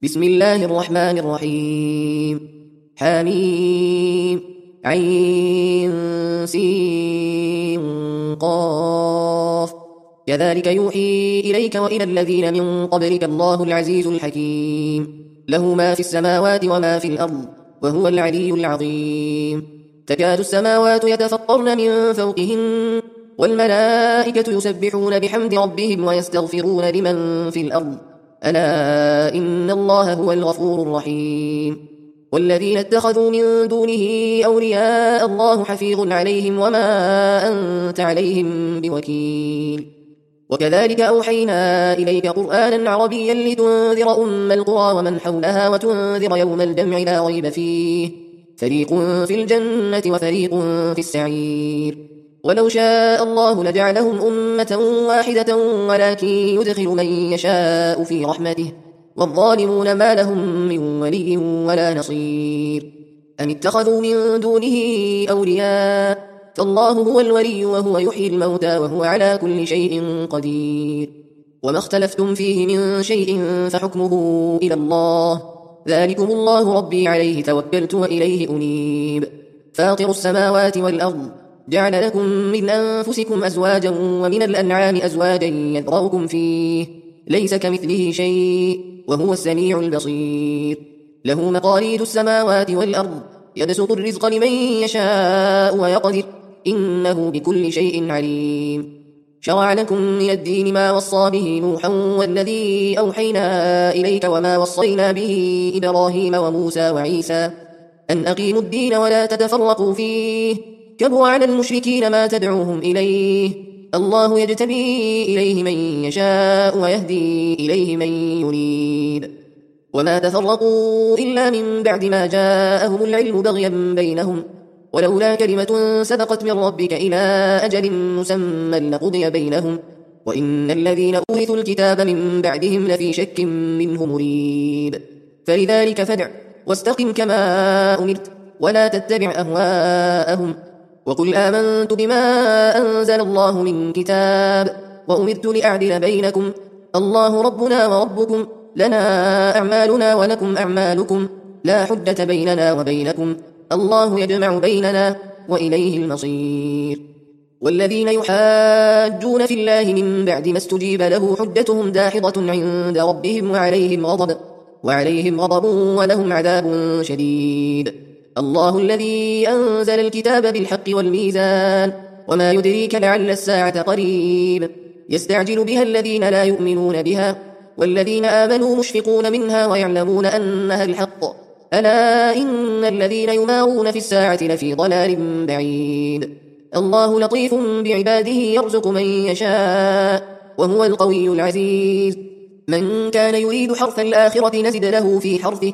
بسم الله الرحمن الرحيم. حميم عين سين قاف. كذلك يوحي إليك وإلى الذين من قبلك الله العزيز الحكيم، له ما في السماوات وما في الأرض، وهو العلي العظيم. تكاد السماوات يتفطرن من فوقهن، والملائكة يسبحون بحمد ربهم ويستغفرون لمن في الأرض، ألا إن الله هو الغفور الرحيم. والذين اتخذوا من دونه أولياء الله حفيظ عليهم وما أنت عليهم بوكيل. وكذلك أوحينا إليك قرآنا عربيا لتنذر أم القرى ومن حولها وتنذر يوم الجمع لا ريب فيه، فريق في الجنة وفريق في السعير. ولو شاء الله لجعلهم أمة واحدة ولكن يدخل من يشاء في رحمته، والظالمون ما لهم من ولي ولا نصير. أم اتخذوا من دونه أولياء، فالله هو الولي وهو يحيي الموتى وهو على كل شيء قدير. وما اختلفتم فيه من شيء فحكمه إلى الله، ذلكم الله ربي عليه توكلت وإليه أنيب. فاطر السماوات والأرض، جعل لكم من أنفسكم أزواجا ومن الأنعام أزواجا يذرأكم فيه، ليس كمثله شيء وهو السميع البصير. له مقاليد السماوات والأرض، يبسط الرزق لمن يشاء ويقدر، إنه بكل شيء عليم. شرع لكم من الدين ما وصى به نوحا والذي أوحينا إليك وما وصينا به إبراهيم وموسى وعيسى، أن أقيموا الدين ولا تتفرقوا فيه، كبر على المشركين ما تدعوهم إليه، الله يجتبي إليه من يشاء ويهدي إليه من يريد. وما تفرقوا إلا من بعد ما جاءهم العلم بغيا بينهم، ولولا كلمة سبقت من ربك إلى أجل مسمى لقضي بينهم، وإن الذين أورثوا الكتاب من بعدهم لفي شك منه مريب. فلذلك فادع واستقم كما أمرت ولا تتبع أهواءهم، وقل آمنت بما أنزل الله من كتاب وأمرت لأعدل بينكم، الله ربنا وربكم، لنا أعمالنا ولكم أعمالكم، لا حجة بيننا وبينكم، الله يجمع بيننا وإليه المصير. والذين يحاجون في الله من بعد ما استجيب له حجتهم داحضة عند ربهم وعليهم غضب ولهم عذاب شديد. الله الذي أنزل الكتاب بالحق والميزان، وما يدريك لعل الساعة قريب، يستعجل بها الذين لا يؤمنون بها، والذين آمنوا مشفقون منها ويعلمون أنها الحق، ألا إن الذين يمارون في الساعة لفي ضلال بعيد. الله لطيف بعباده يرزق من يشاء وهو القوي العزيز. من كان يريد حرث الآخرة نزد له في حرثه،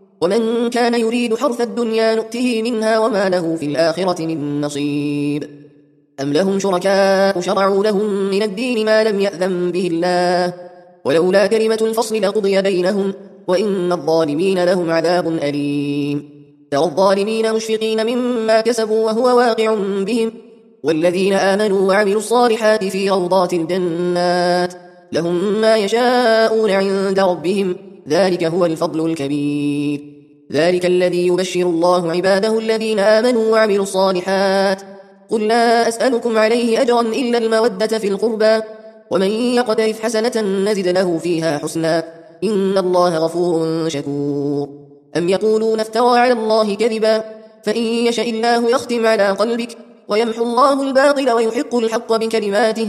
ومن كان يريد حرث الدنيا نؤته منها وما له في الآخرة من نصيب. أم لهم شركاء شرعوا لهم من الدين ما لم يأذن به الله، ولولا كلمة الفصل لقضي بينهم، وإن الظالمين لهم عذاب أليم. ترى الظالمين مشفقين مما كسبوا وهو واقع بهم، والذين آمنوا وعملوا الصالحات في روضات الجنات، لهم ما يشاءون عند ربهم، ذلك هو الفضل الكبير. ذلك الذي يبشر الله عباده الذين آمنوا وعملوا الصالحات. قل لا أسألكم عليه أجرا إلا المودة في القربى، ومن يقترف حسنة نزد له فيها حسنا، إن الله غفور شكور. أم يقولون افترى على الله كذبا، فإن يشاء الله يختم على قلبك ويمحو الله الباطل ويحق الحق بكلماته،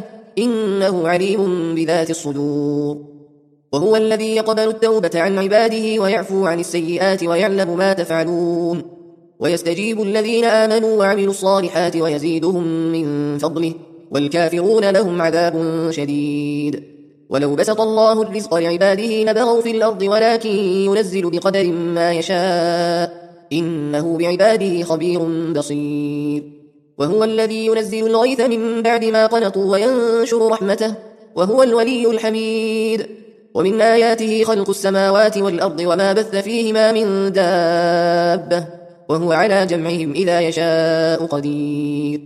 إنه عليم بذات الصدور. وهو الذي يقبل التوبة عن عباده ويعفو عن السيئات ويعلم ما تفعلون، ويستجيب الذين آمنوا وعملوا الصالحات ويزيدهم من فضله، والكافرون لهم عذاب شديد. ولو بسط الله الرزق لعباده لبغوا في الأرض ولكن ينزل بقدر ما يشاء، إنه بعباده خبير بصير. وهو الذي ينزل الغيث من بعد ما قنطوا وينشر رحمته، وهو الولي الحميد. ومن آياته خلق السماوات والأرض وما بث فيهما من دابة، وهو على جمعهم إذا يشاء قدير.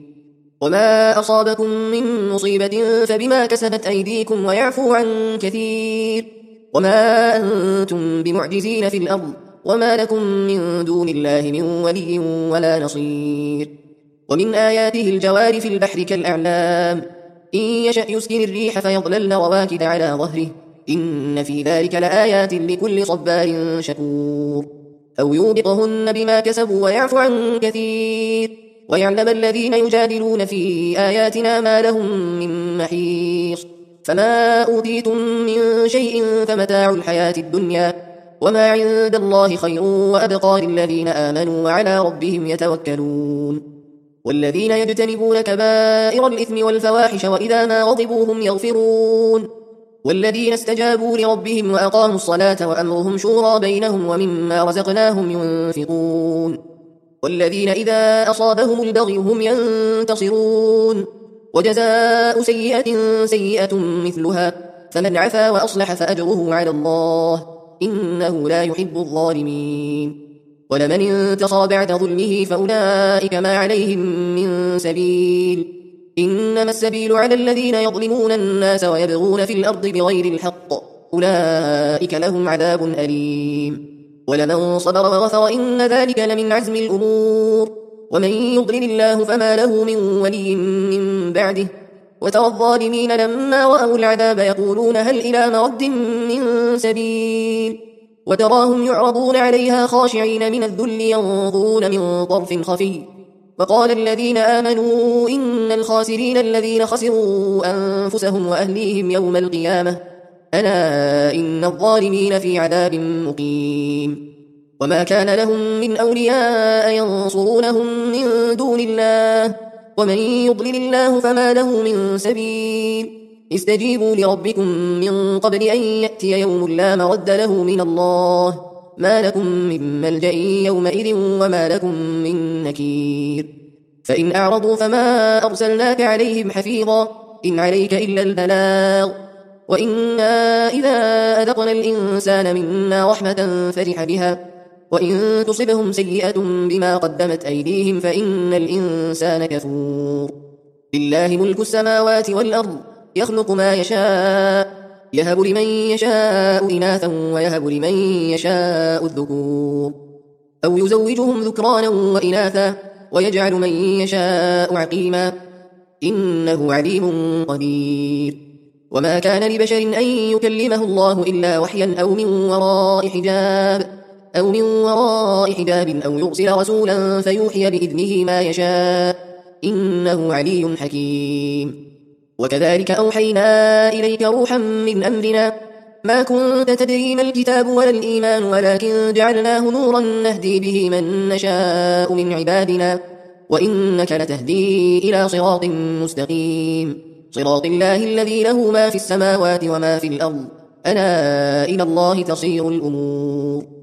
وما أصابكم من مصيبة فبما كسبت أيديكم ويعفو عن كثير، وما أنتم بمعجزين في الأرض وما لكم من دون الله من ولي ولا نصير. ومن آياته الجوار في البحر كالأعلام إن يشأ يسكن الريح فيضللن رواكد على ظهره إن في ذلك لآيات لكل صبار شكور. أو يوبقهن بما كسبوا ويعفو عن كثير ويعلم الذين يجادلون في آياتنا ما لهم من محيص. فما أوتيتم من شيء فمتاع الحياة الدنيا وما عند الله خير وأبقى للذين آمنوا وعلى ربهم يتوكلون. والذين يجتنبون كبائر الإثم والفواحش وإذا ما غضبوا هم يغفرون. والذين استجابوا لربهم وأقاموا الصلاة وأمرهم شورى بينهم ومما رزقناهم ينفقون. والذين إذا أصابهم البغي هم ينتصرون. وجزاء سيئة سيئة مثلها فمن عفا وأصلح فأجره على الله إنه لا يحب الظالمين. ولمن انتصر بعد ظلمه فأولئك ما عليهم من سبيل إنما السبيل على الذين يظلمون الناس ويبغون في الأرض بغير الحق أولئك لهم عذاب أليم. ولمن صبر وغفر إن ذلك لمن عزم الأمور. ومن يضلل الله فما له من ولي من بعده وترى الظالمين لما رأوا العذاب يقولون هل إلى مرد من سبيل وتراهم يعرضون عليها خاشعين من الذل ينظرون من طرف خفي. وقال الذين آمنوا إن الخاسرين الذين خسروا أنفسهم وأهليهم يوم القيامة ألا إن الظالمين في عذاب مقيم. وما كان لهم من أولياء ينصرونهم من دون الله ومن يضلل الله فما له من سبيل. استجيبوا لربكم من قبل أن يأتي يوم لا مرد له من الله ما لكم من ملجأ يومئذ وما لكم من نكير. فإن أعرضوا فما أرسلناك عليهم حفيظا إن عليك إلا البلاغ وإنا إذا أذقنا الإنسان منا رحمة فرح بها وإن تصبهم سيئة بما قدمت أيديهم فإن الإنسان كفور. لله ملك السماوات والأرض يخلق ما يشاء يهب لمن يشاء إناثا ويهب لمن يشاء الذكور أو يزوجهم ذكرانا وإناثا ويجعل من يشاء عقيما إنه عليم قدير. وما كان لبشر أن يكلمه الله إلا وحيا أو من وراء حجاب أو يرسل رسولا فيوحي بإذنه ما يشاء إنه علي حكيم. وكذلك أوحينا إليك روحا من أمرنا ما كنت تدري ما الكتاب ولا الإيمان ولكن جعلناه نورا نهدي به من نشاء من عبادنا وإنك لتهدي إلى صراط مستقيم صراط الله الذي له ما في السماوات وما في الأرض ألا إلى الله تصير الأمور.